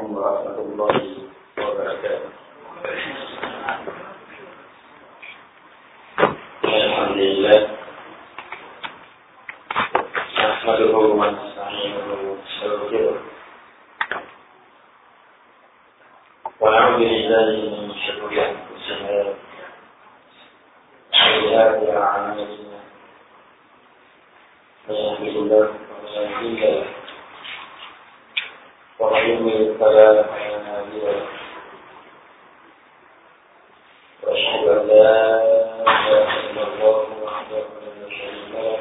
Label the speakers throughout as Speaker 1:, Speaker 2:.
Speaker 1: ورحمة الله وبركاته. الحمد لله نحمده ونستعينه ونستغفره ونعوذ بالله من شرور أنفسنا وسيئات أعمالنا من يهده الله فلا مضل له ومن يضلل فلا هادي له وأشهد أن لا إله إلا الله وحده لا شريك له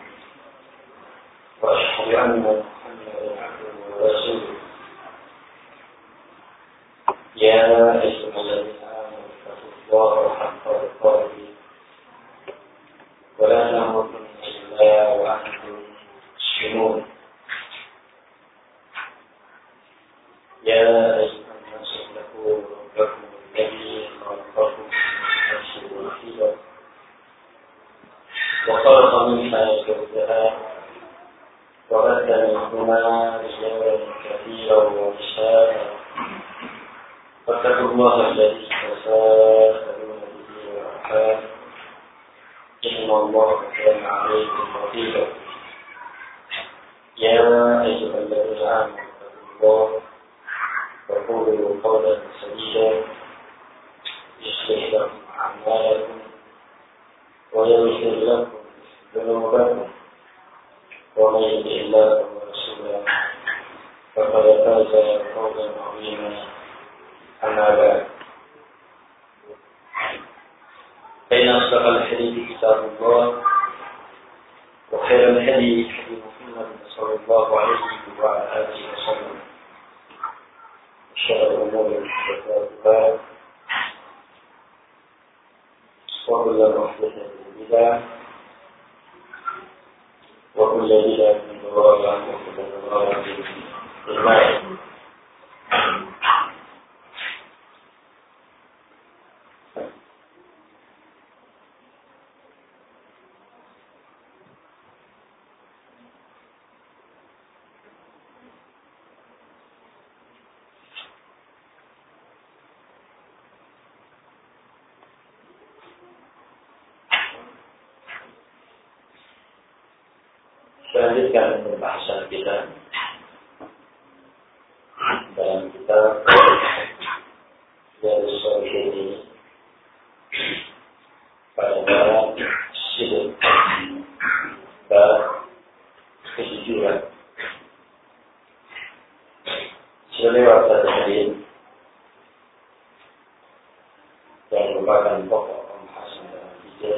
Speaker 1: وأشهد أن محمدا عبده ورسوله يا أيها الذين آمنوا اتقوا الله حق تقاته ولا تموتن إلا وأنتم مسلمون يا أيها الناس اتقوا ربكم الذي خلقكم من نفس واحدة وخلق منها زوجها وبث منهما رجالا كثيرا ونساء واتقوا الله الذي تساءلون به والأرحام إن الله كان عليكم رقيبا يا أيها الذين آمنوا اتقوا الله وقولوا قولا سديدا يصلح لكم أعمالكم ويغفر لكم ذنوبكم ومن يطع الله ورسوله فقد فاز فوزا عظيما أما بعد فإن أصدق الحديث كتاب الله وخير الهدي هدي محمد صلى الله عليه وعلى آله وسلم وشر الأمور محدثاتها وكل محدثة بدعة وكل بدعة ضلالة وكل ضلالة في النار. Lanjutkan pembahasan kita dalam kitab dari sore ini pada bab sidq, bab kejujuran. Sudah lewat tadi yang merupakan pokok pembahasan dalam kitab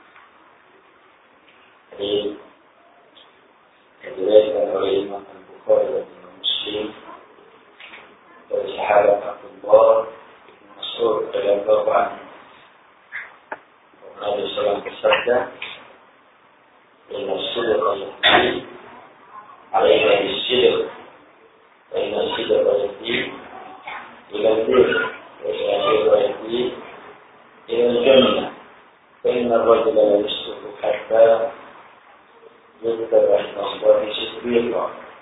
Speaker 1: ini. Diriwayatkan oleh Imam Al-Bukhari dan Imam Muslim dari sahabat Abdullah bin Mas'ud radhiyallahu anhu. Nabi sallallahu alaihi wasallam bersabda, "Inna as-sidqa yahdi 'alayka bis-sidq, wa inna as-sidqa yahdi ila al-birr, wa inna al-birra yahdi ila al-jannah, wa inna ar-rajula la yusrifu hatta يتبع الأخبار صديقا."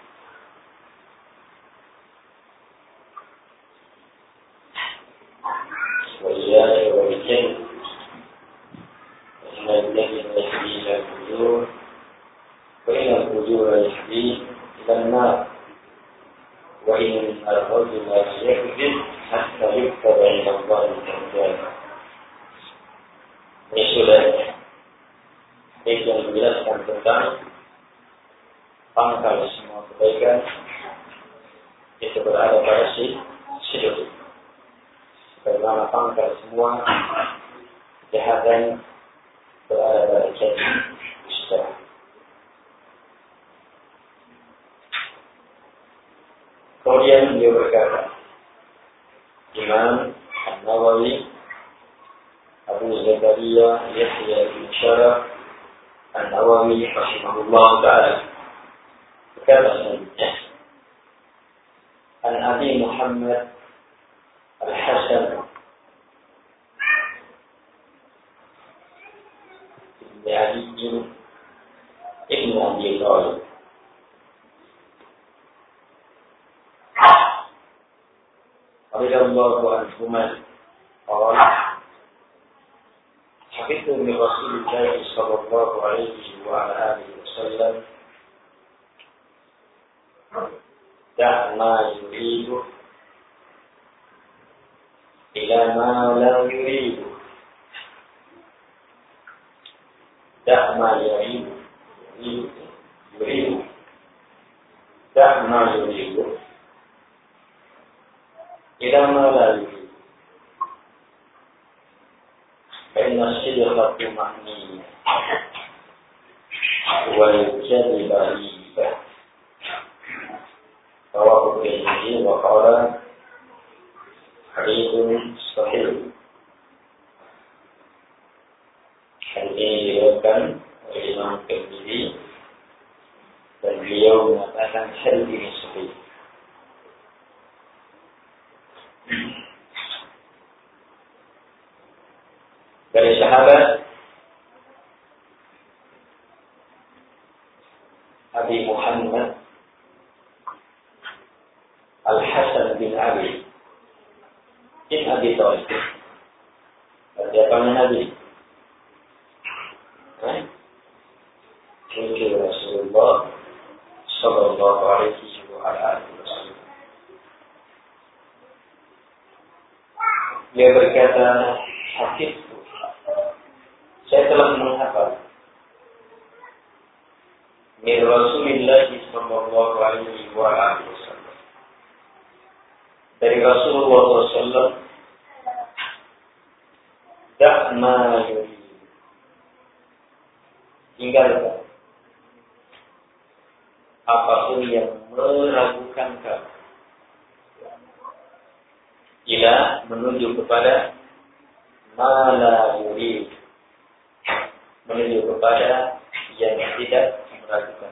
Speaker 1: وإياك والكذب فإن الكذب يهدي إلى الفجور وإن الفجور يهدي إلى النار وإن الرجل يكذب حتى يكتب عند الله كذابا. Ini sudah yang menjelaskan tentang pangkal semua kebaikan itu berada pada sidq. Karena pangkal semua kejahatan berada pada dusta. Kemudian dia berkata, Imam An-Nawawi, Abu Zakaria Yahya bin Syaraf An-Nawawi rahimahullah ta'ala berkata selanjutnya, An Abi Muhammad Al-Hasan bin Ali ibn Abi Thalib radhiyallahu anhuma قال حفظت من رسول الله صلى الله عليه وعلى آله وسلم دع ما يريد إلى ما لا يريد دع ما يريد دع ما يريد إلى ما لا يريد فإن الصدق طمأنينة والكذب ريبة رواه الترمذي وقال حديث صحيح. Hadis ini diriwayatkan oleh Imam Tirmidzi dan beliau mengatakan hadis ini sahih. Dari sahabat Abi Muhammad Al-Hasan bin Ali bin Abi Thalib. Siapa Nabi? Cucu Rasulullah Sallallahu Alaihi Wasallam. Dia berkata, Hafiz, saya telah menghafal min Rasulillah sallallahu alaihi wasallam, dari Rasulullah SAW, dah ma yuri, tinggalkan apapun yang meragukan kamu, ila menuju kepada ma la yuri, menuju kepada yang tidak meragukan.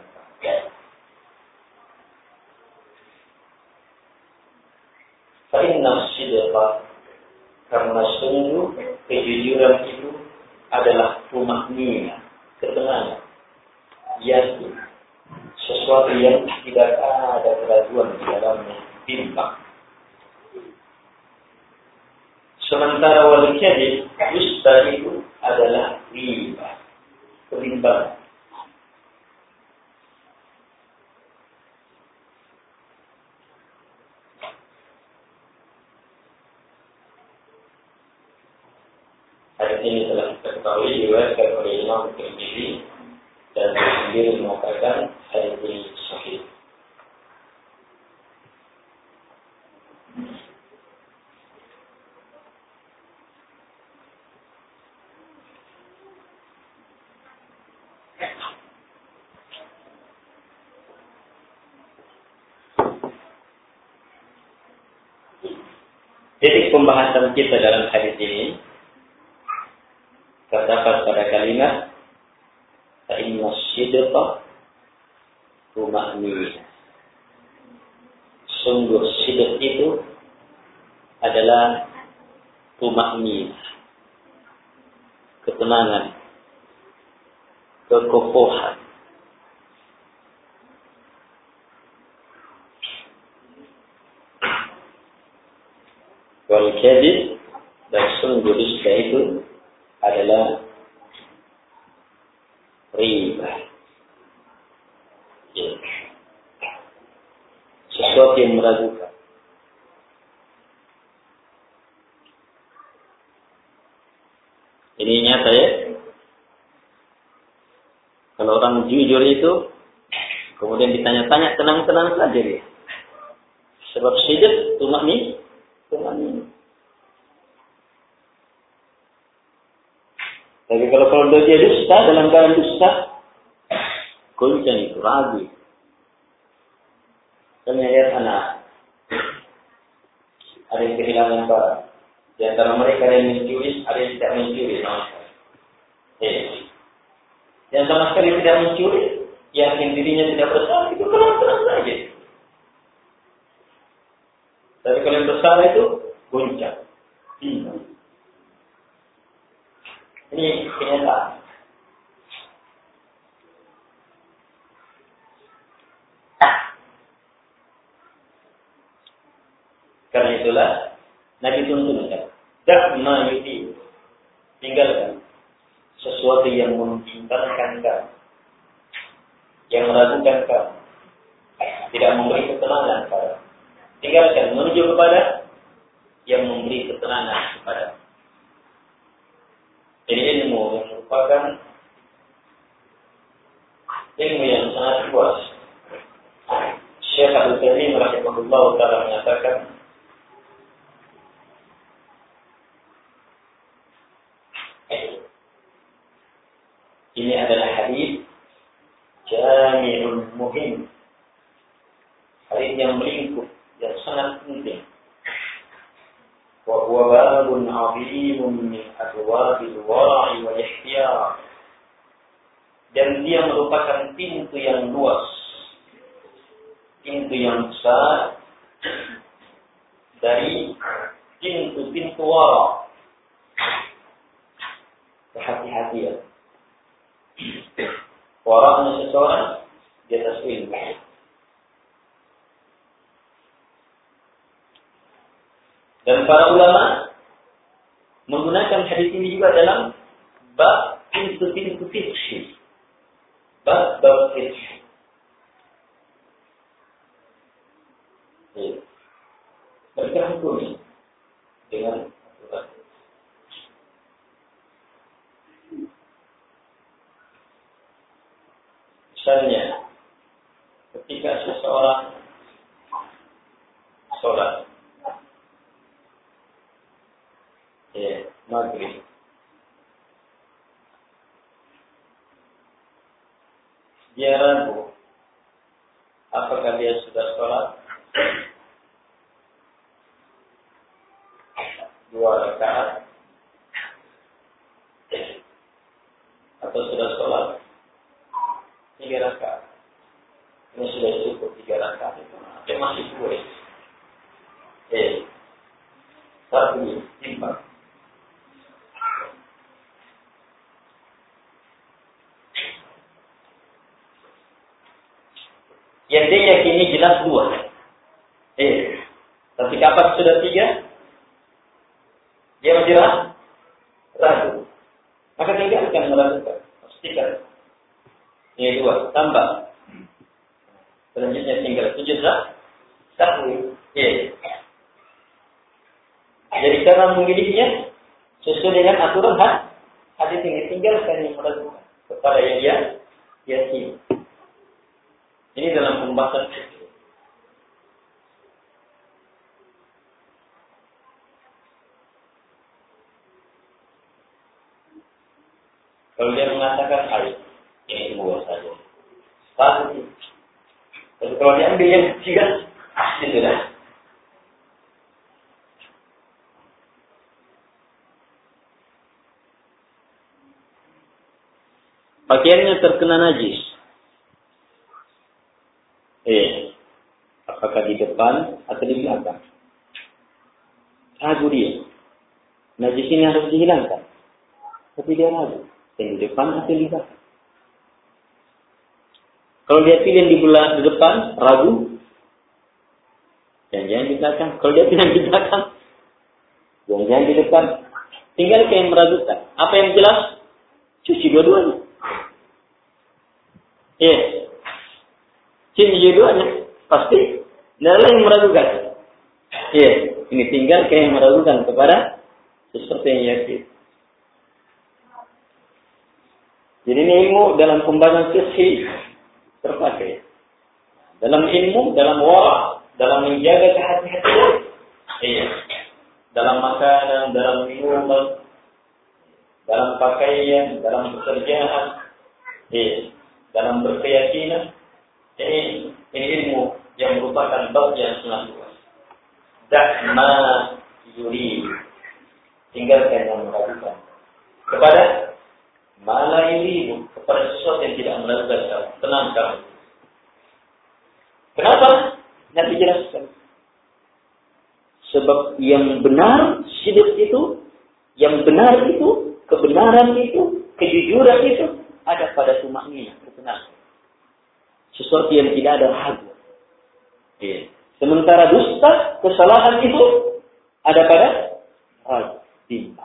Speaker 1: Fa'inna sidqa, karena sungguh kejujuran itu adalah tuma'nina, ketenangan, yakin, sesuatu yang tidak ada keraguan di dalamnya, timpang. Sementara wal kadhib, dusta itu adalah riba, ketimbangan. Hadis ini telah kita ketahui diriwayatkan oleh Imam Tirmidzi dan beliau sendiri mengatakan hadis ini sahih. Titik pembahasan kita dalam hadis ini terdapat pada kalimat fa'inna sidqa tuma'nina. Sungguh sidq itu adalah tuma'nina, ketenangan, kekokohan. Wal kadhib, dan sungguh dusta itu adalah riba. Ya. Sesuatu yang meragukan. Ini nyata ya. Kalau orang jujur itu, kemudian ditanya-tanya, tenang-tenang saja dia. Sebab sidq tuma'nina. Tapi kalau dia dusta, dalam keadaan dusta, goncang itu, ragu. Dan lihat anak, ada yang kehilangan barang. Di antara mereka ada yang mencuri, ada yang tidak mencuri. Yang sama sekali tidak mencuri, yakin dirinya tidak bersalah, itu tenang-tenang saja. Tapi kalau yang bersalah itu goncang. Ini kenyataan. Karena itulah Nabi tuntunkan, dak ma yuti, tinggalkan sesuatu yang membimbangkan kamu, yang meragukan kamu, tidak memberi ketenangan kepada. Tinggalkan menuju kepada yang memberi ketenangan kepada. Jadi ilmu yang merupakan ilmu yang sangat luas. Syekh Al-Utsaimin rahimahullah taala menyatakan, ini adalah hadis jami'ul muhim, hadis yang melingkup, yang sangat penting. Wa huwa babun 'azimun min abwabil wara'i wal ihtiyar. Dan dia merupakan pintu yang luas, pintu yang besar dari pintu-pintu wara'. Hati-hatian. Wara'nya seseorang di atas ilmu. Dan para ulama menggunakan hadis ini juga dalam bab pintu-pintu fikih. Bab fikih. Mereka hukumi dengan aturan. Misalnya, ketika seseorang sholat maghrib, dia ragu apakah dia sudah sholat 2 rakaat atau sudah sholat 3 rakaat. Ini sudah cukup 3 rakaat itu. Dia masih boleh. Satu timbang. Yang dia yakini jelas 2. Tapi kapan sudah 3? Dia masih ragu. Maka tinggalkan meragukan. Pastikan. Ini 2, tambah. Selanjutnya tinggal 7 sahwi. Jadi cara memilihnya sesuai dengan aturan hadis yang ditinggalkan yang meragukan kepada yang dia yakini. Ini dalam pembahasan fikih. Kalau dia mengatakan air, ini 2 saja. Pasti. Tapi kalau dia ambil yang 3, itu dah. Pakaiannya terkena najis. Apakah di depan atau di belakang? Ragu dia. Najis ini harus dihilangkan. Tapi dia ragu. Yang di depan atau di belakang? Kalau dia pilih di depan, ragu. Jangan-jangan di belakang. Kalau dia pilih di belakang, jangan-jangan di depan. Tinggal yang meragukan. Apa yang jelas? Cuci dua-duanya. Cuci dua-duanya. Pasti. Tidak ada yang meragukan. Ini tinggal yang meragukan kepada sesuatu yang yakin. Jadi ini ilmu dalam pembahasan fikih terpakai. Dalam ilmu, dalam wara', dalam menjaga kehati-hatian. Dalam makanan, dalam minuman, dalam pakaian, dalam pekerjaan, dalam berkeyakinan. Ini ilmu yang merupakan bab yang sangat luas. Da'ma yuri, tinggalkan yang meragukan kepada mala yuri, kepada sesuatu yang tidak meragukan kamu. Tenang kamu. Kenapa? Nabi jelaskan. Sebab yang benar sidq itu, yang benar itu, kebenaran itu, kejujuran itu ada pada tumakninah, ketenangan. Sesuatu yang tidak ada ragu. Sementara dusta, kesalahan itu ada pada ragu, bimbang.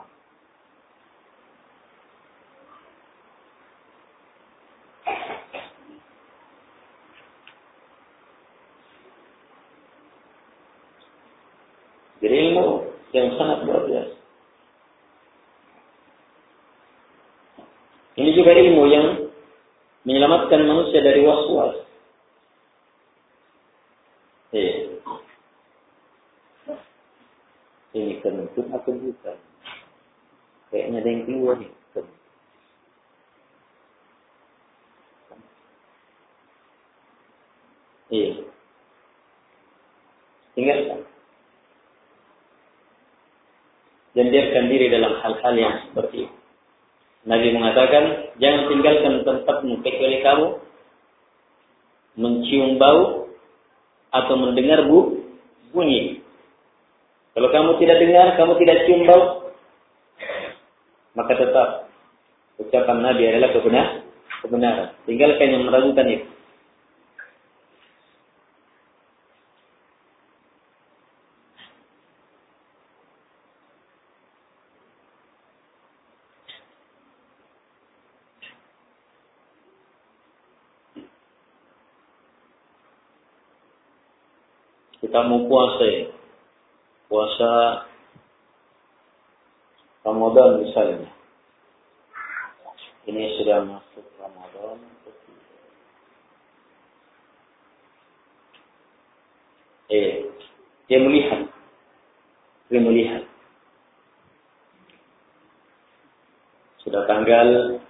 Speaker 1: Jadi ilmu yang sangat luar biasa. Ini juga ilmu yang menyelamatkan manusia dari was-was. Ini kentut atau bukan? Kayaknya ada yang keluar nih. Iya. Tinggalkan. Dan biarkan diri dalam hal-hal yang seperti itu. Nabi mengatakan, jangan tinggalkan tempatmu kecuali kamu mencium bau atau mendengar bunyi. Kalau kamu tidak dengar, kamu tidak cium bau, maka tetap ucapan Nabi adalah kebenaran. Tinggalkan yang meragukan itu. Kita mau puasa Ramadan misalnya. Ini sudah masuk Ramadan. Dia melihat. Sudah tanggal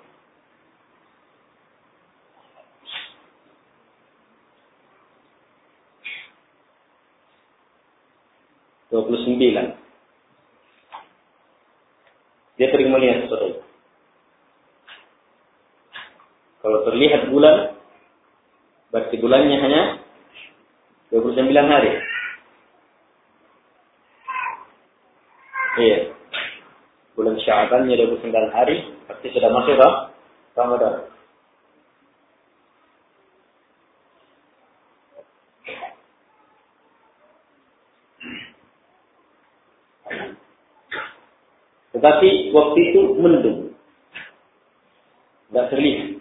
Speaker 1: 29. Dia sering melihat saudara. Kalau terlihat bulan, berarti bulannya hanya 29 hari. Iya. Bulan Sya'bannya 29 hari, berarti sudah masuk Ramadan. Tetapi waktu itu mendung. Tidak terlihat.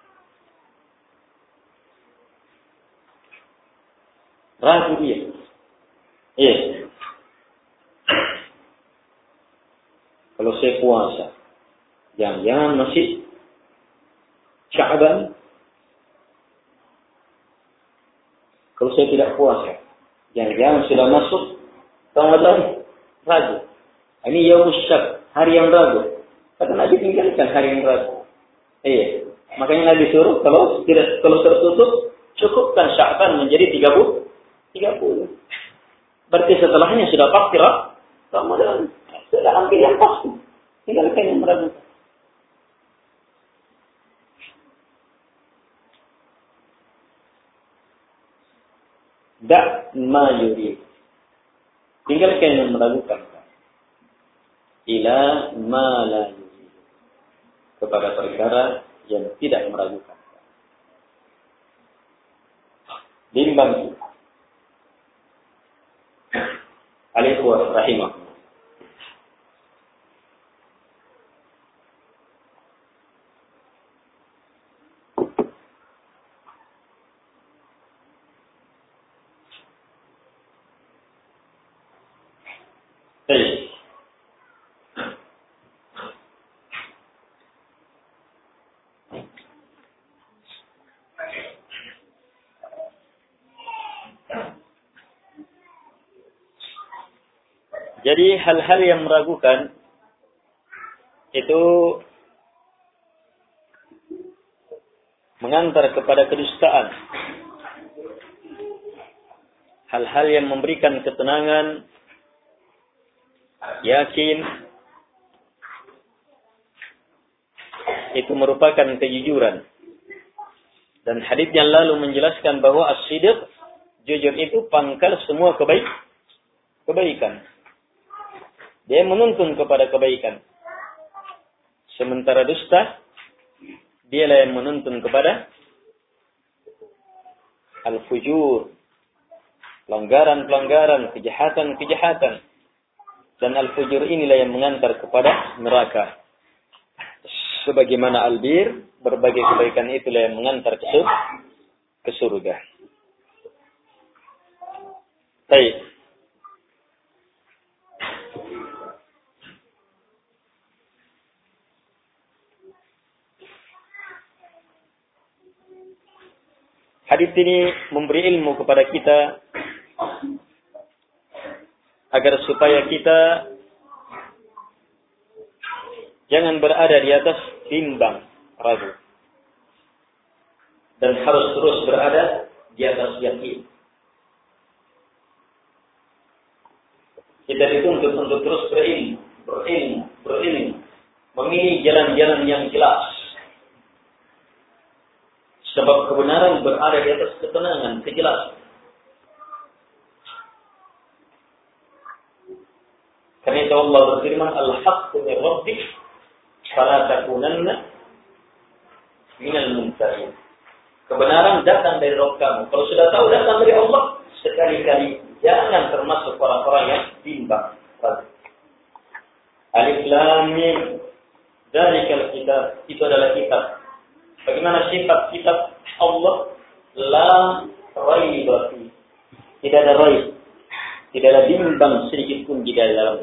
Speaker 1: Ragu dia. Iya. Kalau saya puasa, jangan masih Sya'ban. Kalau saya tidak puasa, jangan sudah masuk Ramadan. Ragu. Ini Yaumus Syak, hari yang ragu. Kata Nabi tinggalkan hari yang ragu. Iya. Makanya Nabi suruh kalau tertutup, cukupkan Sya'ban menjadi 30. Berarti setelahnya sudah pasti Ramadan. Sudah ambil yang pasti. Tinggalkan yang meragukan. Da' ma yurid. Tinggalkan yang meragukan. Ila ma la yurid. Kepada perkara yang tidak meragukan. Bimbang kita. Al-Ikhwah rahimahullah. Jadi hal-hal yang meragukan itu mengantar kepada kedustaan. Hal-hal yang memberikan ketenangan, yakin, itu merupakan kejujuran. Dan hadits yang lalu menjelaskan bahwa as-sidq, jujur itu pangkal semua kebaikan. Dia menuntun kepada kebaikan. Sementara dusta, dialah yang menuntun kepada al-fujur, pelanggaran-pelanggaran, kejahatan-kejahatan.
Speaker 2: Dan al-fujur inilah yang mengantar kepada neraka. Sebagaimana albir, berbagai kebaikan itulah yang mengantar ke surga. Baik. Hadis ini memberi ilmu kepada kita agar supaya kita jangan berada di atas bimbang ragu dan harus terus berada di atas yakin. Kita dituntut untuk terus berilmu, memilih jalan-jalan yang jelas. Sebab kebenaran berada di atas ketenangan, kejelasan. Karena itu Allah berfirman, Al-haqqu min rabbik, fala takunanna minal mumtarin. Kebenaran datang dari Rabb kamu. Kalau sudah tahu datang dari Allah, sekali-kali jangan termasuk orang-orang yang bimbang. Alif Lam Mim, dzalikal kitab, itu adalah kitab. Bagaimana sifat kitab Allah? La raiba fi. Tidak ada raib. Tidak ada bimbang sedikit pun di dalamnya.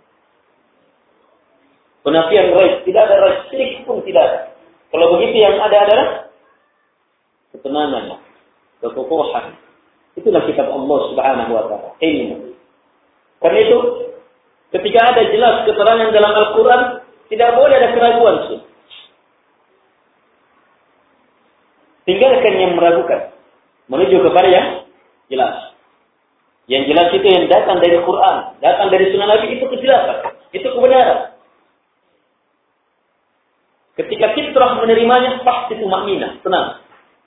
Speaker 2: Penafian raib, tidak ada raib sedikit pun tidak ada. Kalau begitu yang ada adalah ketenangan, kekokohan. Itulah kitab Allah Subhanahu wa taala. Ilmu. Karena itu ketika ada jelas keterangan dalam Al-Quran, tidak boleh ada keraguan. Tinggalkan yang meragukan. Menuju kepada yang jelas. Yang jelas itu yang datang dari Quran, datang dari sunnah Nabi, itu kejelasan. Itu kebenaran. Ketika fitrah menerimanya, pasti itu makminah, tenang.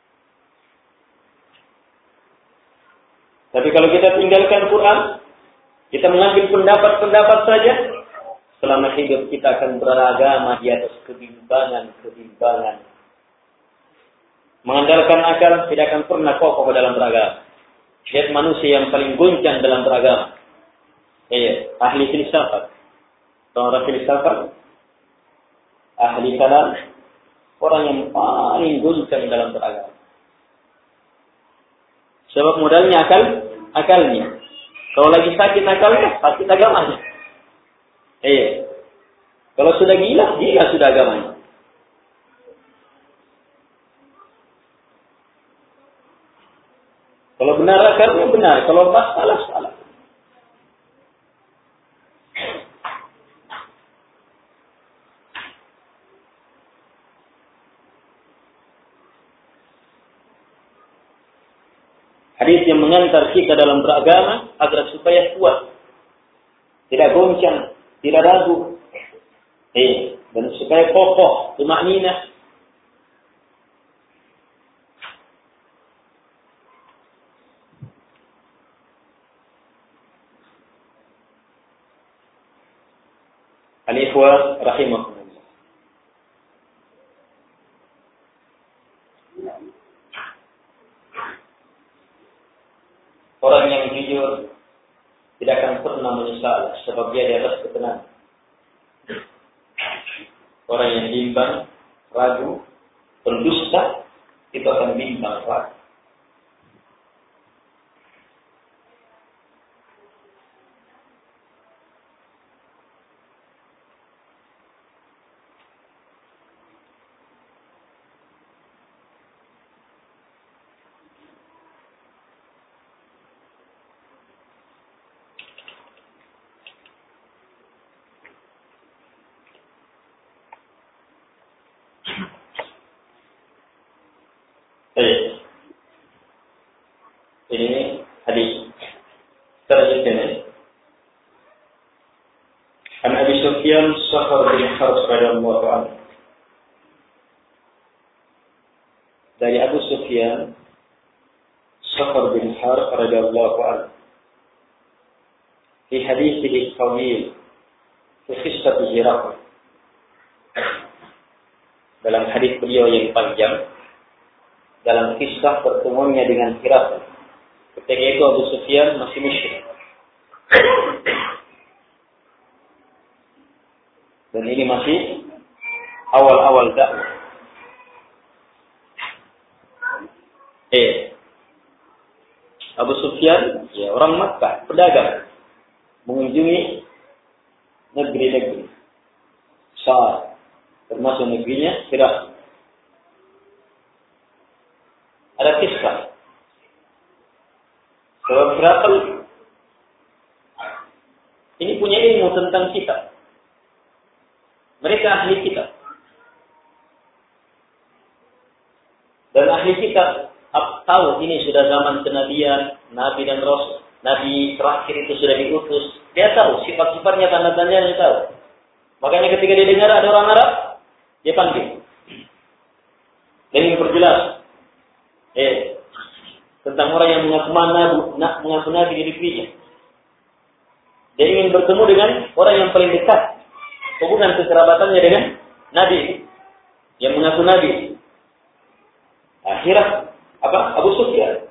Speaker 2: Tapi kalau kita tinggalkan Quran, kita mengambil pendapat-pendapat saja, selama hidup kita akan beragama di atas kebimbangan. Mengandalkan akal tidak akan pernah kokoh dalam beragama. Lihat manusia yang paling goncang dalam beragama. Ahli filsafat. Orang filsafat, ahli kalam, orang yang paling goncang dalam beragama. Sebab modalnya akalnya. Kalau lagi sakit akalnya, sakit agamanya. Kalau sudah gila sudah agamanya. Kalau benar akarnya benar, kalau salah. Hadis yang mengantar kita dalam beragama agar supaya kuat, tidak goncang, tidak ragu, dan supaya kokoh, tumakninah. Al-ikhwah rahimahumullah. Orang yang jujur tidak akan pernah menyesal sebab dia di atas ketenangan. Orang yang bimbang, ragu, berdusta, itu akan bimbang, ragu. Ini hadis selanjutnya. An Abi Sufyan Sakhar bin Harb radhiyallahu anhu. Dari Abu Sufyan Sakhar bin Harb radhiyallahu anhu. Di hadisnya tawil, di kisah Hiraql. Dalam hadis beliau yang panjang, dalam kisah pertemuannya dengan Hiraql. Ketika itu Abu Sufyan masih musyrik. Dan ini masih awal-awal dakwah. Abu Sufyan, ya orang Makkah, pedagang, mengunjungi negeri-negeri. Syam, termasuk negerinya Irak. Ada kisah. Sebab Herakl ini punya ilmu tentang kitab. Mereka ahli kitab. Dan ahli kitab tahu ini sudah zaman kenabian, Nabi dan Rasul. Nabi terakhir itu sudah diutus. Dia tahu sifat-sifatnya, tanda-tandanya dia tahu. Makanya ketika dia dengar ada orang Arab, dia panggil. Dan ingin perjelas. Tentang orang yang mengaku Nabi di negerinya. Dia ingin bertemu dengan orang yang paling dekat. Hubungan kekerabatannya dengan Nabi. Yang mengaku Nabi. Akhirnya Abu Sufyan.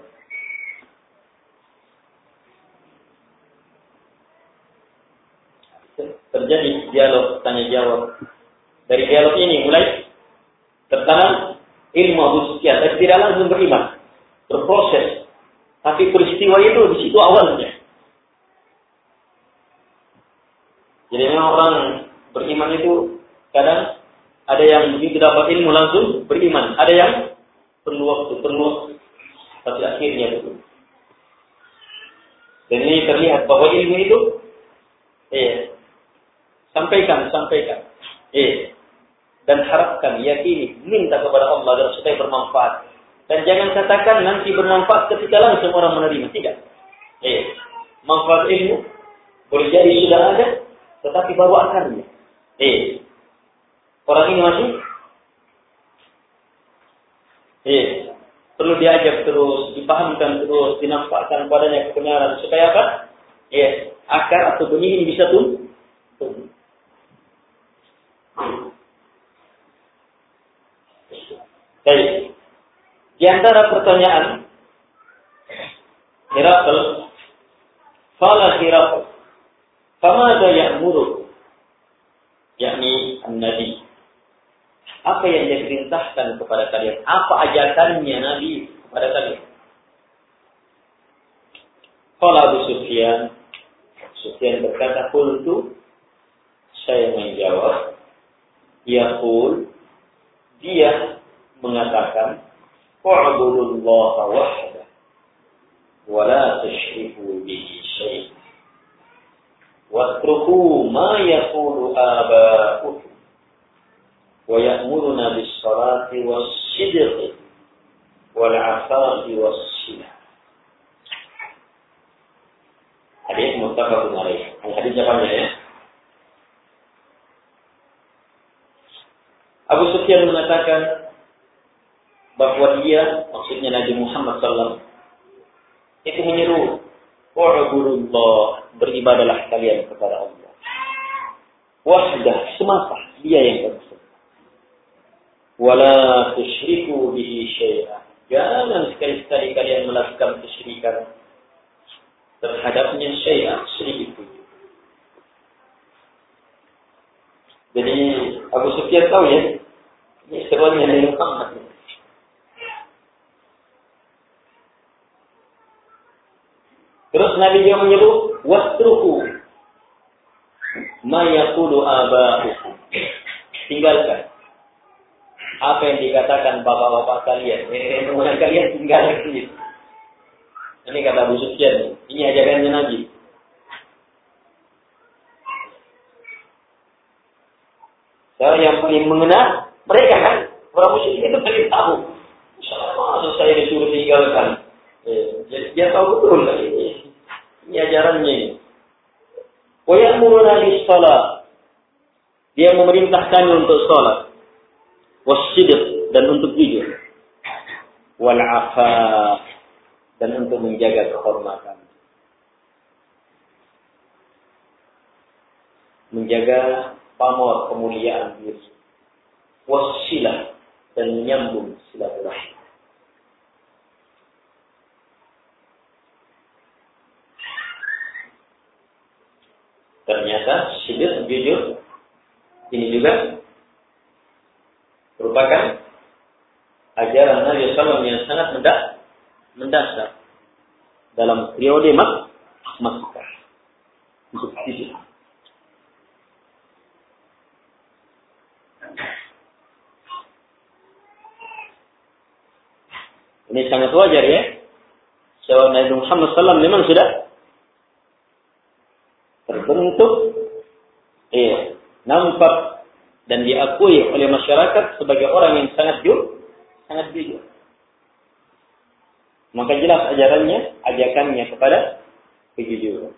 Speaker 2: Terjadi dialog tanya jawab. Dari dialog ini mulai tertanam ilmu Abu Sufyan. Tapi tidak langsung beriman. Berproses. Tapi peristiwa itu di situ awalnya. Jadi memang orang beriman itu kadang ada yang begitu dapat ilmu langsung beriman. Ada yang perlu waktu, tapi akhirnya itu. Dan ini terlihat bahwa ilmu itu, sampaikan, dan harapkan, yakini, minta kepada Allah agar supaya bermanfaat. Dan jangan katakan nanti bermanfaat ketika langsung orang menerima, tidak. Manfaat ilmu boleh jadi sudah ada, tetapi baru akarnya. Orang ini masih perlu diajak terus, dipahamkan terus, dinampakkan padanya kebenaran supaya apa? Akar atau benih ini bisa tumbuh. Baik. Di antara pertanyaan Herakl, qala Herakl, "Famada ya'muru?" yakni an-nabi. Apa yang dia perintahkan kepada kalian? Apa ajakannya Nabi kepada kalian? Qala Abu Sufyan. Sufyan berkata, qultu, saya menjawab, yaqul, dia mengatakan, wa'budullaha wahdah wa la tusyriku bihi syai'an. Watruku ma yaqulu aba'ukum. ويأمرنا بالصلاة والصدق والعفاف والصلة. Hadis muttafaqun alaih. Hadis jawabannya ya. Abu Sufyan mengatakan bahwa dia, maksudnya Nabi Muhammad SAW, itu menyeru, wa'budullah, beribadalah kalian kepada Allah. Wahdah, semata, dia yang bersembah. Wala tusyriku bihi syai'an. Jangan sekali-sekali kalian melakukan kesyirikan terhadapnya syai'an, sedikit pun. Jadi Abu Sufyan tahu ya, ini seruannya Nabi Muhammad. Terus Nabi dia menyebut wasruku ma yaqulu aba'ukum. Tinggalkan apa yang dikatakan bapak-bapak kalian. Kemudian kalian tinggalkan itu. Ini kata Abu Sufyan. Ini ajarannya Nabi. Saya yang paling mengena mereka kan. Orang musyrik itu paling tahu. Maksud saya disuruh tinggalkan. Dia tahu betul kan ini. Ini ajarannya. Wa ya'muruna bis-shalah. Dia memerintah kami untuk salat. Was-sidq, dan untuk jujur. Wal-afaf, dan untuk menjaga kehormatan. Menjaga pamor, kemuliaan diri. Was-silah, dan menyambung silaturahim. Ternyata sidq, jujur, Ini juga merupakan ajaran Nabi SAW yang sangat mendasar dalam periode Makkah. Untuk itu. Ini sangat wajar ya. Sebab Nabi Muhammad SAW memang sudah terbentuk, nampak dan diakui oleh masyarakat sebagai orang yang sangat jujur. Maka jelas ajakannya kepada kejujuran.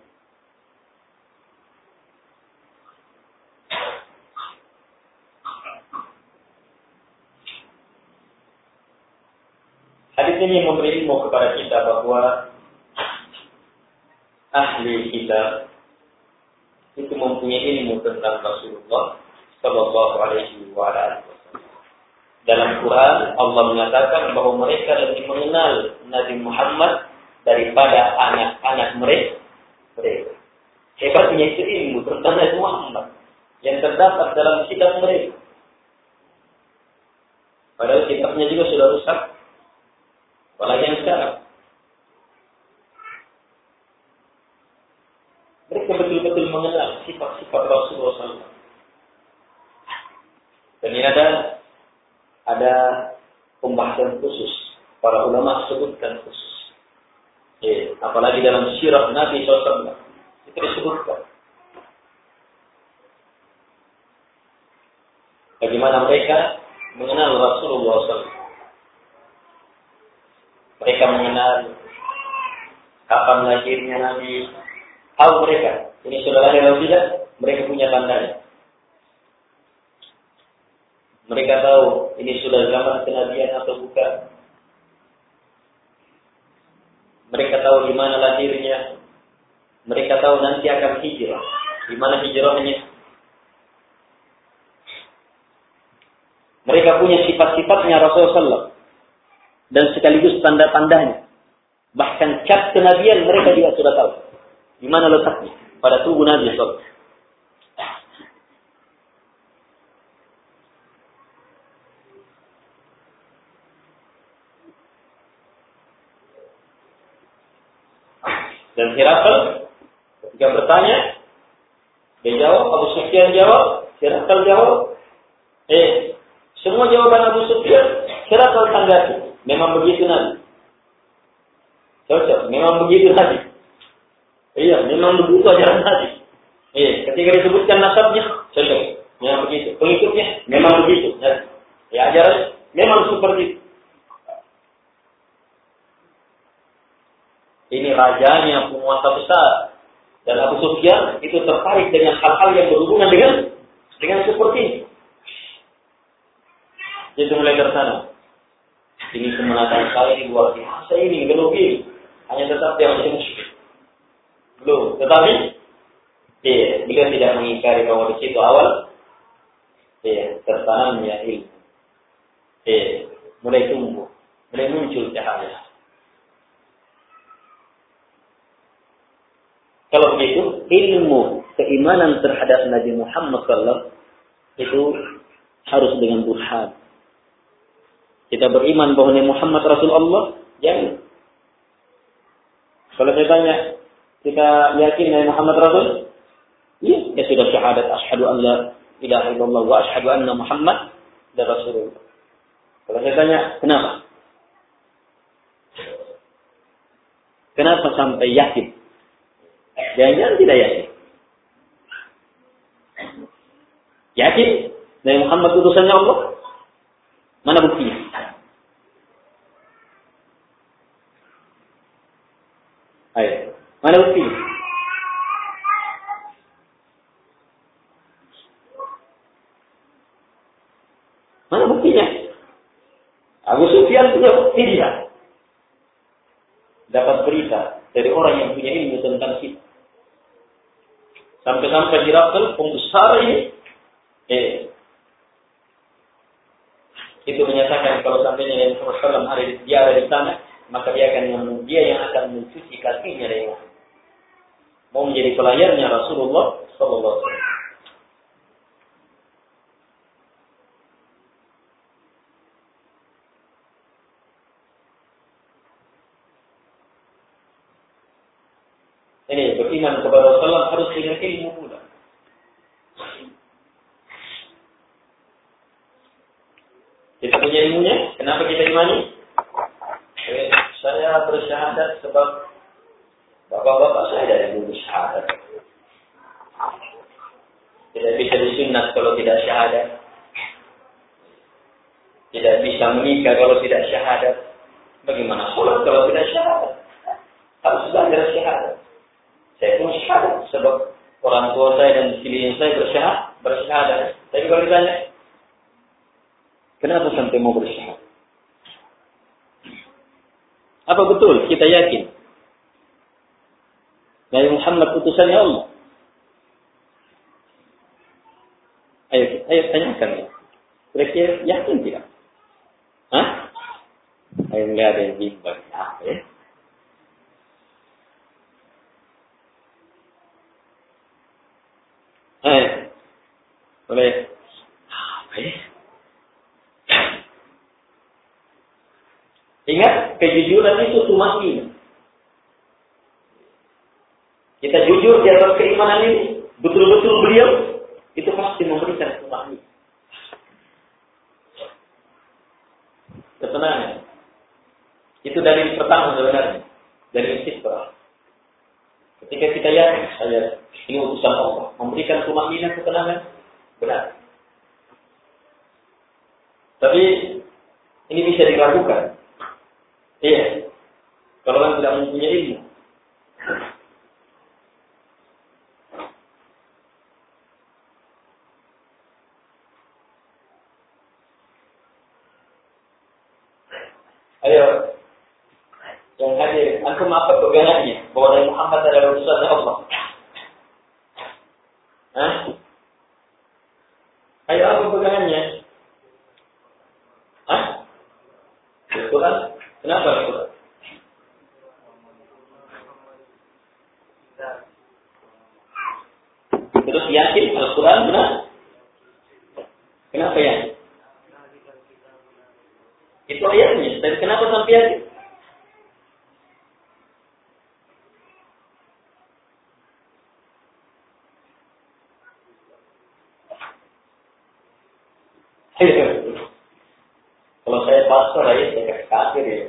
Speaker 2: Hadis ini memberi ilmu kepada kita bahwa ahli kita itu mempunyai ilmu tentang Rasulullah Sallallahu Alaihi Wasallam. Dalam Quran Allah mengatakan bahwa mereka lebih mengenal Nabi Muhammad daripada anak-anak mereka. Hebatnya itu ilmu tentang Nabi Muhammad yang terdapat dalam kitab mereka. Padahal kitabnya juga sudah rusak. Apalagi yang sekarang. Mereka betul-betul mengenal sifat-sifat Rasulullah SAW. Dan ini ada pembahasan khusus. Para ulama sebutkan khusus. Apalagi dalam sirah Nabi SAW. Itu disebutkan. Bagaimana mereka mengenal Rasulullah SAW. Mereka mengenal kapan lahirnya Nabi. Tahu mereka. Ini sudah lahir atau tidak? Mereka punya tandanya. Mereka tahu ini sudah zaman kenabian atau bukan. Mereka tahu di mana lahirnya. Mereka tahu nanti akan hijrah. Di mana hijrahnya. Mereka punya sifat-sifatnya Rasulullah SAW. Dan sekaligus tanda-tandanya. Bahkan cap kenabian mereka juga sudah tahu. Di mana letaknya? Pada tubuh Nabi SAW. Dan Herakl ketika bertanya, dia jawab, Abu Sufyan jawab, Herakl jawab. Semua jawaban Abu Sufyan, Herakl tanggapi. Memang begitu Nabi. Cocok, memang begitu Nabi. Iya, memang begitu ajaran Nabi. Ketika disebutkan nasabnya, cocok. Memang begitu. Pengikutnya, memang begitu. Ya, ajaran memang seperti itu. Ini rajanya, penguasa besar. Dan Abu Sufyan itu tertarik dengan hal-hal yang berhubungan dengan seperti ini. Jadi mulai dari sana. Ini kemenangan saya ini luar biasa ini, gelogi. Hanya tetap dia masih musyrik. Belum. Tetapi, beliau tidak mengingkari bahwa di situ awal, tertanamnya ilmu. Mulai tumbuh, mulai muncul cahaya. Kalau begitu, ilmu keimanan terhadap Nabi Muhammad SAW itu harus dengan burhan. Kita beriman bahwa Nabi Muhammad Rasulullah, jangan. Kalau saya tanya, kita yakin Nabi Muhammad Rasul? Iya, ya sudah syahadat asyhadu an la ilaha illallah wa asyhadu anna Muhammad Rasulullah. Kalau saya tanya, kenapa? Kenapa sampai yakin? Jangan-jangan tidak yakin. Yakin Nabi Muhammad utusannya Allah? Mana buktinya? Ayo, mana buktinya? Mana buktinya? Abu Sufyan punya bukti dia. Dapat berita dari orang yang punya ilmu tentang kita. Sampai-sampai Herakl pembesar ini, itu menyatakan kalau sampai Nabi Muhammad SAW dia ada di sana, maka dia yang akan mencuci kakinya dari Muhammad. Mau menjadi pelayannya Rasulullah SAW. Ini beriman kepada Rasulullah harus dengan ilmu pula. Kita punya ilmunya, kenapa kita imani? Saya bersyahadat sebab bapak-bapak saya ada yang bersyahadat. Tidak bisa disunat kalau tidak syahadat. Tidak bisa menikah kalau tidak syahadat. Bagaimana sholat kalau tidak syahadat? Harus belajar syahadat. Saya pun syahadat sebab orang tua saya dan sekeliling saya bersyahadat. Tapi kalau ditanya, kenapa sampai mau bersyahadat? Apa betul kita yakin Nabi Muhammad utusannya Allah? Ayo tanyakan ya. Kira-kira yakin tidak? Hah? Ayo nggak ada yang bimbang. Apa ya? Boleh. Apa ya? Ingat, kejujuran itu tumakin. Kita jujur di atas keimanan ini, betul-betul beliau itu pasti memberikan tumakin. Ketenangan. Itu dari pertama sebenarnya, dari istiqrah. Ketika kita yakin, saya ini utusan Allah, memberikan tumakin ketenangan, benar. Tapi ini bisa diragukan. Iya. Kalau orang tidak mempunyai ilmu. Ayo. Yang hadir, antum apa pegangannya bahwa Nabi Muhammad adalah utusan Allah? Hah? Ayo apa pegangannya? Hah? Al-Quran? Kenapa Al-Quran? Terus yakin Al-Quran benar? Kenapa ya? Itu ayatnya. Dan kenapa sampai yakin? Kalau saya pastor aja saya kasih kafir ya.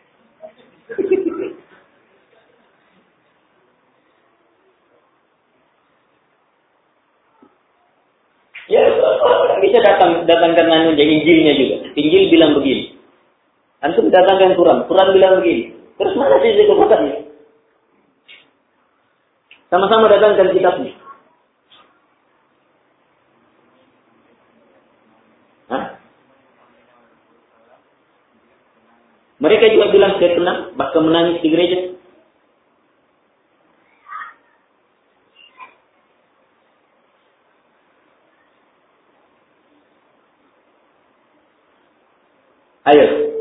Speaker 2: Ya, bisa datangkan anunya Injilnya juga. Injil bilang begini. Antum datangkan Quran bilang begini. Terus mana sih kekuatannya? Sama-sama datangkan kitabnya. Mereka juga bilang saya tenang, bahkan menangis di gereja. Ayo.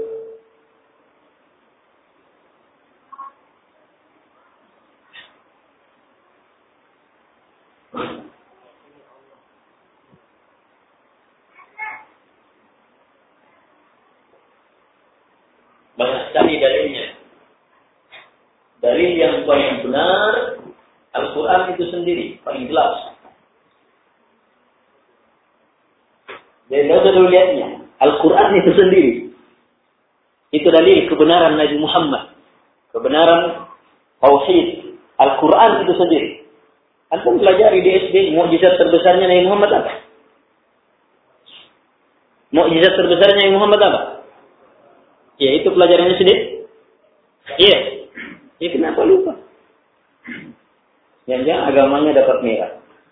Speaker 2: Banyak sekali dalilnya. Dalil yang paling benar Al-Quran itu sendiri, paling jelas. Jadi tidak usah dulu lihatnya. Al-Quran itu sendiri. Itu dalil kebenaran Nabi Muhammad. Kebenaran Tauhid. Al-Quran itu sendiri. Antum pelajari di SD, mukjizat terbesarnya Nabi Muhammad apa? Mukjizat terbesarnya Nabi Muhammad apa? Ya, itu pelajarannya sendiri. Iya. Ya, kenapa lupa? Jangan-jangan agamanya dapat merah.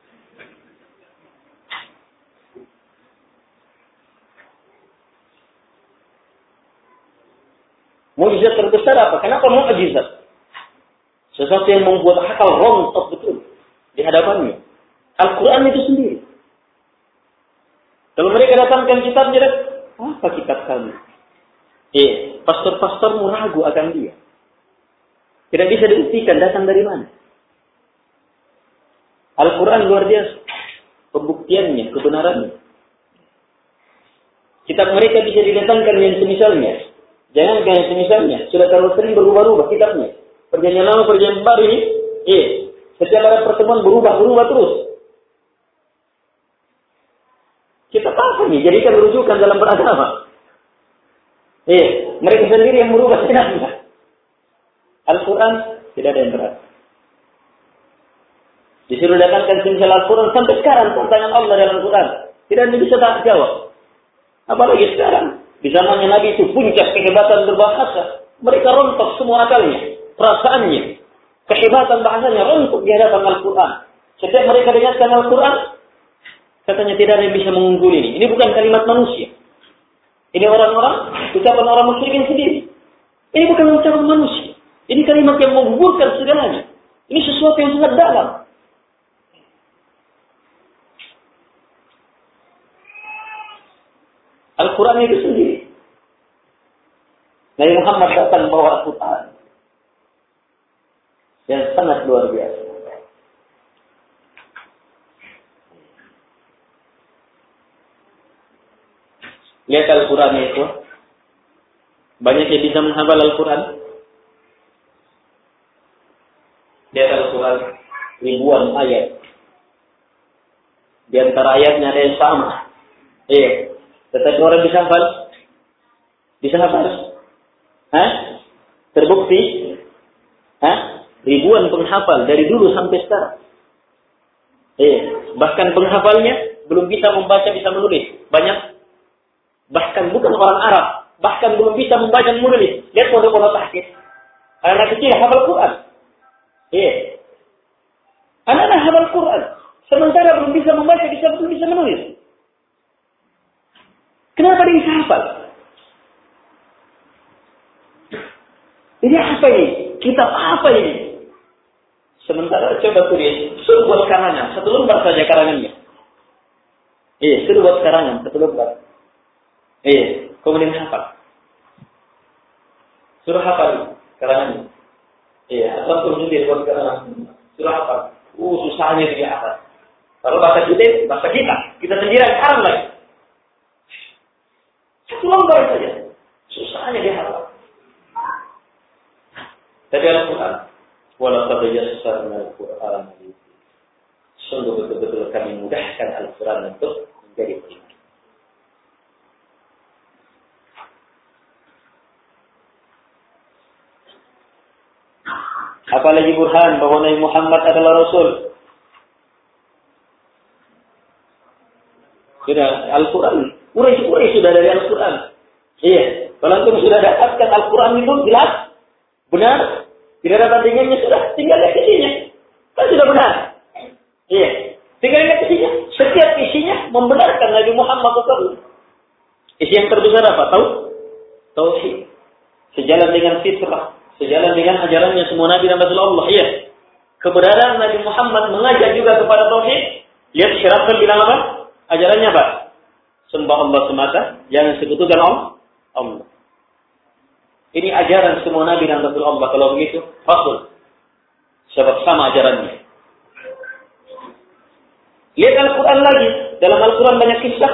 Speaker 2: Mukjizat terbesar apa? Kenapa mukjizat? Sesuatu yang membuat akal rontok betul di hadapannya. Al-Quran itu sendiri. Kalau mereka datangkan kitabnya, apa kitab kami? Pastor-pastormu ragu akan dia. Tidak bisa dibuktikan datang dari mana. Al-Quran luar biasa. Pembuktiannya, kebenarannya. Kitab mereka bisa didatangkan yang semisalnya. Jangan yang semisalnya. Sudah terlalu sering berubah-ubah kitabnya. Perjanjian lama, perjanjian baru ini Setiap ada pertemuan berubah terus. Kita apa nih? Jadikan rujukan dalam beragama. Mereka sendiri yang merubah tidak. Al-Quran tidak ada yang berat. Disuruh datangkan sinsal Al-Quran sampai sekarang tantangan Allah dalam Al-Quran. Tidak ada bisa tak jawab. Apalagi sekarang. Di zamannya Nabi itu puncak kehebatan berbahasa. Mereka rontok semua akalnya, perasaannya, kehebatan bahasanya rontok di hadapan Al-Quran. Setiap mereka dengarkan Al-Quran, katanya tidak ada yang bisa mengungguli ini. Ini bukan kalimat manusia. Ini orang-orang, ucapan orang musyrikin sendiri. Ini bukan ucapan manusia. Ini kalimat yang menggugurkan segalanya. Ini sesuatu yang sangat dalam. Al-Quran itu sendiri. Nabi Muhammad datang bawa Al-Quran yang sangat luar biasa. Lihat Al-Quran itu. Banyak yang bisa menghafal Al-Quran. Lihat Al-Quran. Ribuan ayat. Di antara ayatnya ada yang sama. Tetapi orang bisa hafal? Bisa hafal? Terbukti? Ribuan penghafal dari dulu sampai sekarang. Bahkan penghafalnya belum bisa membaca, bisa menulis. Banyak. Bahkan bukan orang Arab. Bahkan belum bisa membaca dan menulis. Lihat pondok-pondok tahqiq. Anak kecil hafal Quran. Anak-anak hafal Quran. Sementara belum bisa membaca, belum bisa menulis. Kenapa dia bisa hafal? Ini apa ini? Kitab apa ini? Sementara coba tulis, suruh buat karangan, 1 lembar saja karangannya. Suruh buat karangan, 1 lembar. Kemudian hafal. Suruh hafal karangannya. Atau suruh sendiri buat karangan. Suruh hafal. Susahnya dia hafal. Kalau bahasa kita sendiri sekarang lagi. 1 lembar saja. Susahnya dia hafal. Tapi Al-Quran, walaqad yassarna Al-Quran. Sungguh betul-betul kami mudahkan Al-Quran untuk menjadi beriman. Apalagi burhan bahwa Nabi Muhammad adalah Rasul. Sudah Al-Quran. Urai sudah dari Al-Quran. Kalau antum sudah dapatkan Al-Quran itu jelas, benar, tidak ada tandingannya, sudah tinggal lihat isinya. Kan sudah benar. Tinggal lihat isinya. Setiap isinya membenarkan Nabi Muhammad SAW. Isi yang terbesar apa? Tahu? Tauhid. Sejalan dengan fitrah. Sejalan dengan ajarannya semua Nabi dan Rasul Allah. Keberadaan Nabi Muhammad mengajak juga kepada tauhid. Lihat Syirafkan bilang apa? Ajarannya apa? Sembah Allah semata. Jangan sekutukan Allah. Ini ajaran semua Nabi dan Rasul Allah. Kalau begitu, Rasul. Sebab sama ajarannya. Lihat Al-Quran lagi. Dalam Al-Quran banyak kisah.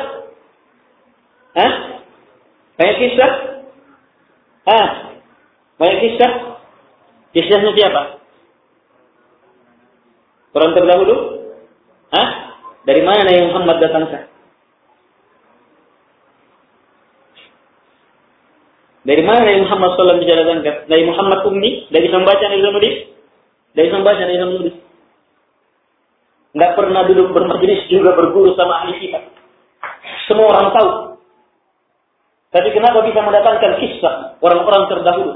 Speaker 2: Banyak kisah. Banyak kisah. Kisahnya siapa? Quran terdahulu. Dari mana Nabi Muhammad datangkan? Dari mana Nabi Muhammad SAW bisa datangkan? Nabi Muhammad ummi, dari membaca Nabi menulis, dari membaca Nabi menulis. Nggak pernah duduk bermajelis juga berguru sama ahli kitab. Semua orang tahu. Tapi kenapa bisa mendatangkan kisah orang-orang terdahulu?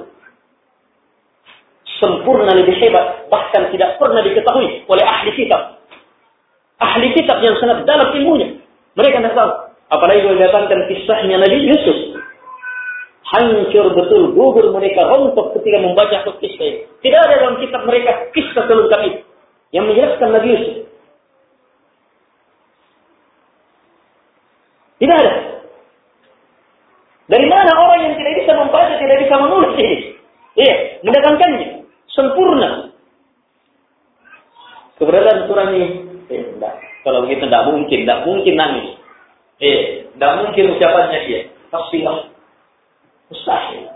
Speaker 2: Sempurna lebih hebat, bahkan tidak pernah diketahui oleh ahli kitab. Ahli kitab yang sangat dalam ilmunya. Mereka tidak tahu. Apalagi mendatangkan kisahnya Nabi Yusuf. Hancur betul, gugur mereka, rontok ketika membaca kisah ini. Tidak ada dalam kitab mereka kisah selengkap itu yang menjelaskan Nabi Yusuf. Tidak ada. Dari mana orang yang tidak bisa membaca, tidak bisa menulis ini? Mendatangkannya sempurna. Keberadaan Quran ini, kalau begitu tidak mungkin nangis. Tidak mungkin ucapannya dia. Pastilah. Mustahil.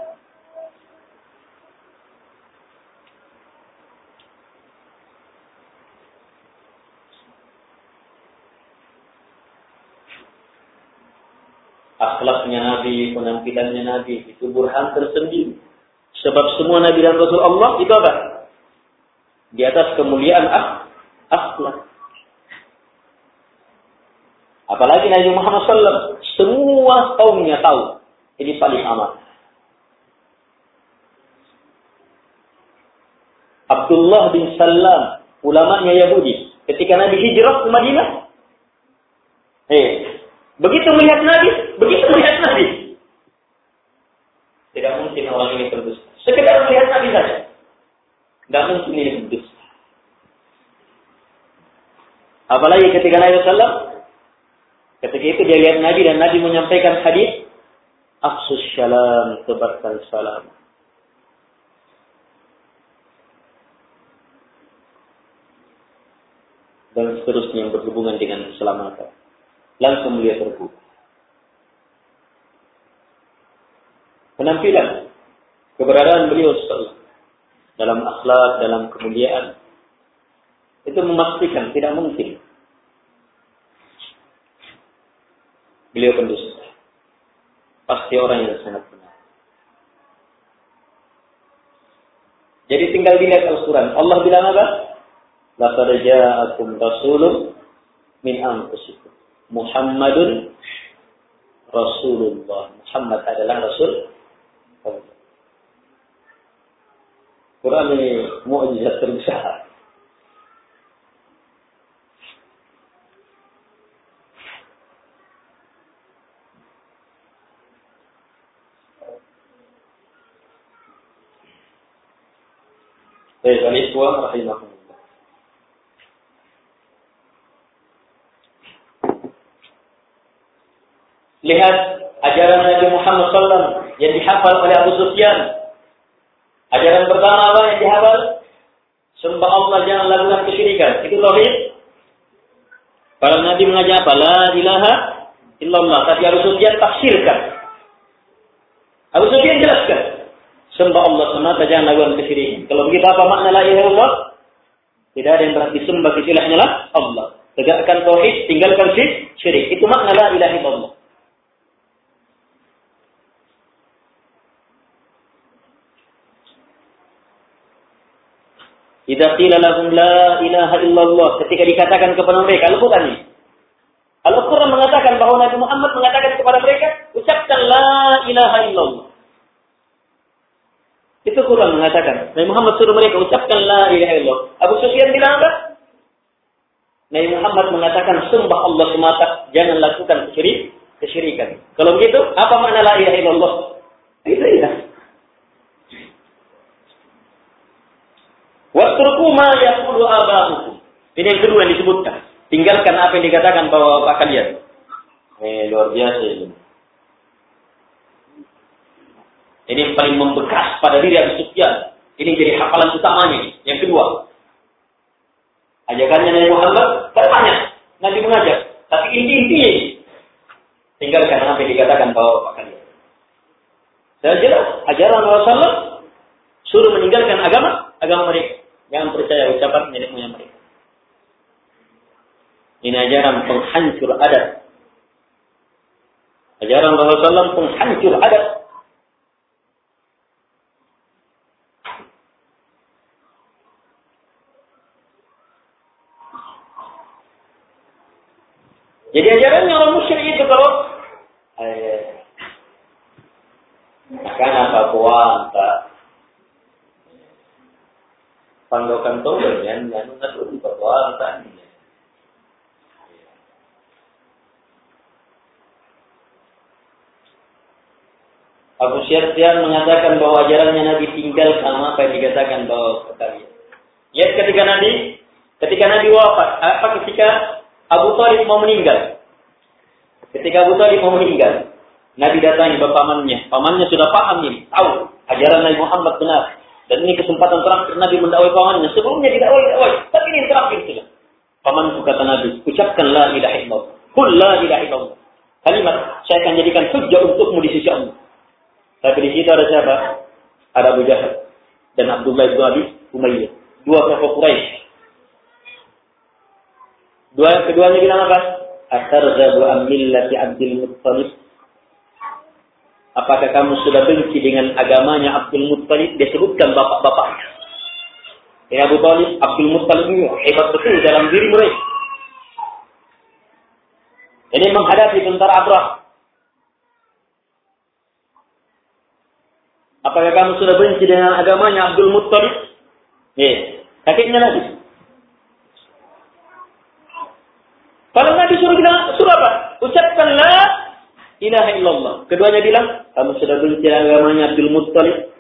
Speaker 2: akhlaknya Nabi, penampilannya Nabi, itu burhan tersendiri. Sebab semua Nabi dan Rasul Allah itu apa? Di atas kemuliaan akhlak. Apalagi Nabi Muhammad SAW, semua kaumnya tahu. Ini paling aman. Abdullah bin Salam, ulamanya Yahudi, ketika Nabi hijrah ke Madinah, begitu melihat Nabi, tidak mungkin orang ini berdusta. Sekedar melihat Nabi saja, tidak mungkin ini berdusta. Apalagi ketika Nabi SAW, ketika itu dia lihat Nabi dan Nabi menyampaikan hadis, afsus salam, tebarkan salam. Dan seterusnya yang berhubungan dengan keselamatan. Langsung beliau terbuka. Penampilan, keberadaan beliau dalam akhlak, dalam kemuliaan, itu memastikan tidak mungkin beliau pendusta. Pasti orang yang sangat benar. Jadi tinggal dilihat Al-Quran. Allah bilang apa? Laqad ja'akum rasulun min anfusikum. Muhammadun Rasulullah. Muhammad adalah Rasul. Quran ini mukjizat terbesar. Baik, al-ikhwah rahimahumullah. Lihat ajaran Nabi Muhammad SAW yang dihafal oleh Abu Sufyan. Ajaran pertama apa yang dihafal? Sembah Allah, jangan lakukan kesyirikan. Itu tauhid. Para Nabi mengajak apa? La ilaha illallah. Tapi Abu Sufyan tafsirkan. Abu Sufyan jelaskan. Sembah Allah semata, jangan lakukan kesyirikan. Kalau begitu apa makna la ilaha illallah? Tidak ada yang berarti sembah kecuali hanyalah Allah. Tegakkan tauhid, tinggalkan syirik. Itu makna la ilaha illallah. Idza qila lahum la ilaha illallah, ketika dikatakan kepada mereka, bukan ini. Al-Quran mengatakan bahwa Nabi Muhammad mengatakan kepada mereka, ucapkan la ilaha illallah. Itu Quran mengatakan. Nabi Muhammad suruh mereka ucapkan la ilaha illallah. Abu Sufyan bilang apa? Nabi Muhammad mengatakan sembah Allah semata, jangan lakukan kesyirikan. Kalau begitu, apa makna la ilaha illallah? Itu ya. Watruku ma yaqulu aba'ukum. Ini yang kedua yang disebutkan. Tinggalkan apa yang dikatakan bahwa bapak kalian. Luar biasa ini. Ini yang paling membekas pada diri Abu Sufyan. Ini jadi hafalan utamanya. Yang kedua. Ajakannya Nabi Muhammad, banyak. Nabi mengajak. Tapi inti-intinya ini. Tinggalkan apa yang dikatakan bahwa bapak kalian. Saya jelas. Ajaran Rasulullah suruh meninggalkan agama mereka. Jangan percaya ucapan nenek moyang mereka. Ini ajaran penghancur adat. Ajaran Rasulullah penghancur adat. Jadi ajarannya orang musyrik itu kalau akan apa puasa panggokan tolong yan natu di puasa. Abu Sufyan mengatakan bahwa ajarannya Nabi tinggal sama apa yang dikatakan bahwa kalian. Ya ketika Nabi wafat, ketika Abu Thalib mau meninggal. Ketika Abu Thalib mau meninggal, Nabi datangi pamannya sudah paham ini, tahu ajaran Nabi Muhammad benar. Dan ini kesempatan terakhir Nabi mendakwai pamannya. Sebelumnya didakwai, tapi ini terakhir sudah. Pamanku kata Nabi, ucapkan la ilaha illallah. Qul la ilaha illallah. Kalimat saya akan jadikan hujjah untukmu di sisi Allah. Tapi di situ ada siapa? Ada Abu Jahal dan Abdullah bin Abi Umayyah, dua tokoh Quraisy. Keduanya bilang apa? Atarghabu an millati Abdul Muttalib. apakah kamu sudah benci dengan agamanya Abdul Muttalib? Dia sebutkan bapak-bapaknya. Ya Abu Talib, Abdul Muttalib ini hebat betul dalam diri mereka. Ini menghadapi tentara Abraham. Apakah kamu sudah benci dengan agamanya Abdul Muttalib? Kakeknya Nabi. Kalau Nabi suruh bilang, suruh apa? Ucapkan la ilaha illallah. Keduanya bilang, kamu sudah benci agamanya Abdul Muttalib.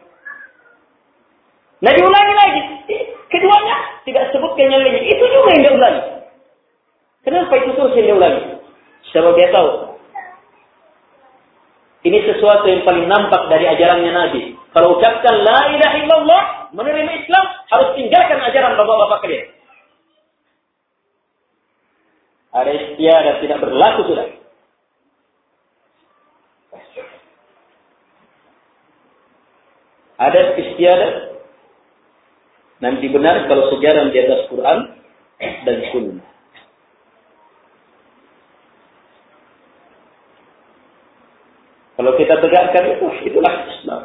Speaker 2: Nabi ulangi lagi. Keduanya tidak sebutkan yang lainnya. Itu juga yang dia ulangi. Kenapa itu terus yang dia ulangi? Sebab dia tahu. Ini sesuatu yang paling nampak dari ajarannya Nabi. Kalau ucapkan la ilaha illallah, menerima Islam, harus tinggalkan ajaran bapak-bapak kalian. Ada istiadat tidak berlaku sudah. Ada istiadat nanti benar kalau sejarah di atas Quran dan Sunnah. Kalau kita tegakkan itu, itulah Islam.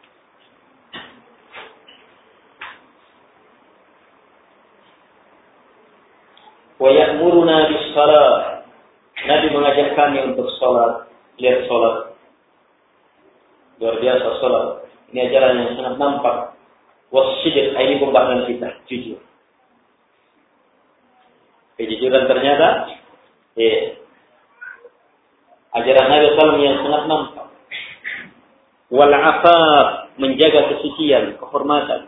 Speaker 2: Wa ya'muruna bis-shalah. Nabi mengajak kami untuk salat. Lihat salat. Luar biasa salat. Ini ajaran yang sangat nampak. Was-sidq, ini pembahasan kita, jujur. Kejujuran ternyata ajaran Nabi SAW yang sangat nampak. Wal-afaf, menjaga kesucian, kehormatan.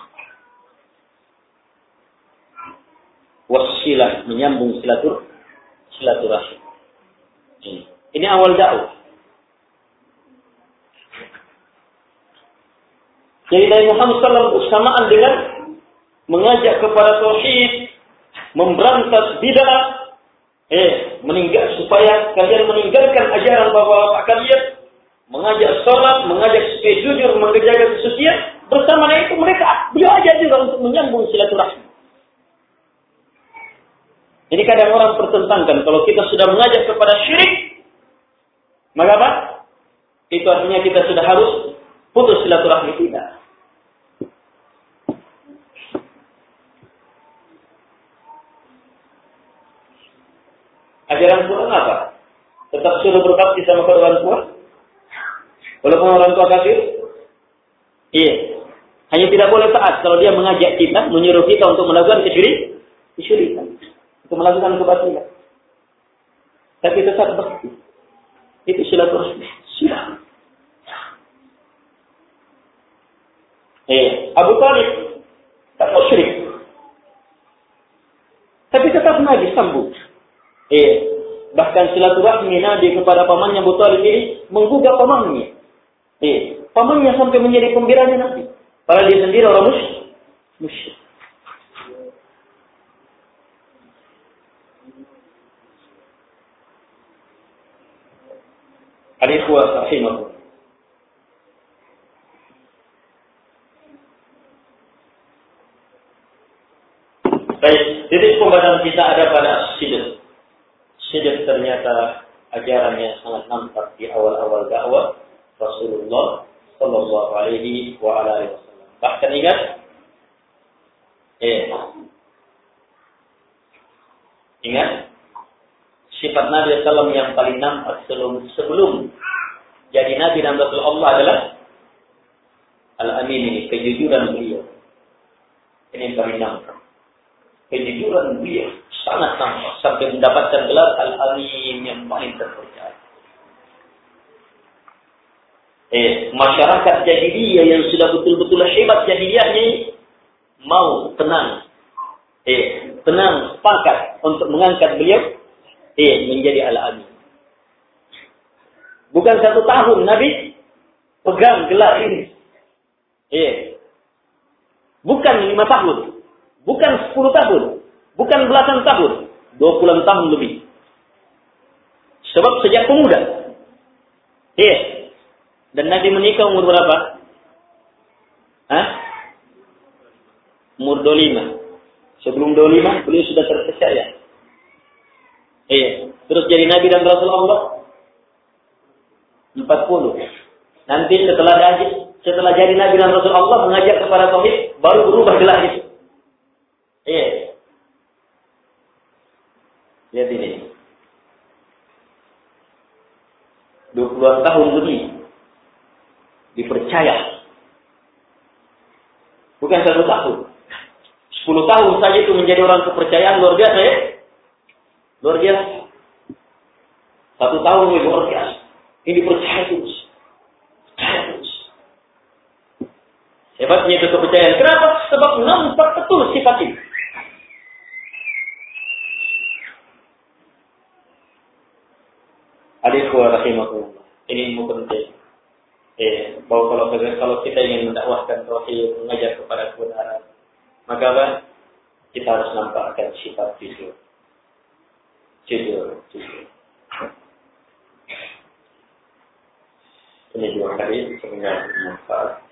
Speaker 2: Was-silah, menyambung silaturahim. Ini awal dakwah. Jadi Nabi Muhammad SAW bersamaan dengan mengajak kepada tauhid, memberantas bid'ah, supaya kalian meninggalkan ajaran bapak-bapak kalian, mengajak sholat, mengajak supaya jujur, menjaga kesucian. Bersama itu beliau ajak juga untuk menyambung silaturahim. Jadi kadang orang pertentangkan, kalau kita sudah mengajak kepada syirik, maka apa? Itu artinya kita sudah harus putus silaturahmi kita. Ajaran Quran apa? Tetap suruh berbakti sama kedua orang tua? Walaupun orang tua kafir? Iya. Hanya tidak boleh taat kalau dia mengajak kita, menyuruh kita untuk melakukan kesyirikan. Untuk melakukan kebatilan. Tapi tetap bakti. Itu silaturahmi. Abu Talib tak musyrik. Tapi tetap Nabi sambung. Bahkan silaturahmi Nabi kepada pamannya Abu Talib ini menggugah pamannya. Pamannya sampai menjadi pembelanya Nabi. Padahal dia sendiri orang musyrik. Al-ikhwah rahimahullah. Baik, titik pembahasan kita ada pada sidq. Sidq ternyata ajaran yang sangat nampak di awal-awal dakwah Rasulullah Sallallahu Alaihi Wasallam. Bahkan ingat, sifat Nabi SAW yang paling nampak sebelum jadi Nabi dan Rasul Allah adalah Al-Amin, ini kejujuran beliau. Ini yang paling nampak. Kejujuran beliau sangat nampak sampai mendapatkan gelar Al-Amin yang paling terpercaya. Masyarakat jahiliyah yang sudah betul-betul hebat jahiliyahnya mau tenang. Tenang, sepakat untuk mengangkat beliau menjadi Al-Amin. Bukan 1 tahun Nabi pegang gelar ini. Bukan 5 tahun. Bukan 10 tahun. Bukan belasan tahun. 20 tahun lebih. Sebab sejak pemuda. Dan Nabi menikah umur berapa? Umur 25. Sebelum 25 beliau sudah terpercaya. Terus jadi Nabi dan Rasul Allah 40. Nanti setelah jadi Nabi dan Rasul Allah mengajak kepada tauhid, baru berubah gelar itu. Iya. Lihat ini. 20 tahun lebih dipercaya. Bukan 1 tahun. 10 tahun saja itu menjadi orang kepercayaan luar biasa ya. Luar biasa. 1 tahun lebih luar biasa. Ini dipercaya terus. Percaya terus. Hebatnya itu kepercayaan. Kenapa? Sebab nampak betul sifat ini. Adik-adik rahimahullah. Ini ilmu penting. Bahwa kalau kita ingin mendakwahkan tauhid, mengajak kepada kebenaran, maka apa? Kita harus nampakkan sifat jujur. Jujur. Ini dua kali sebenarnya bermanfaat.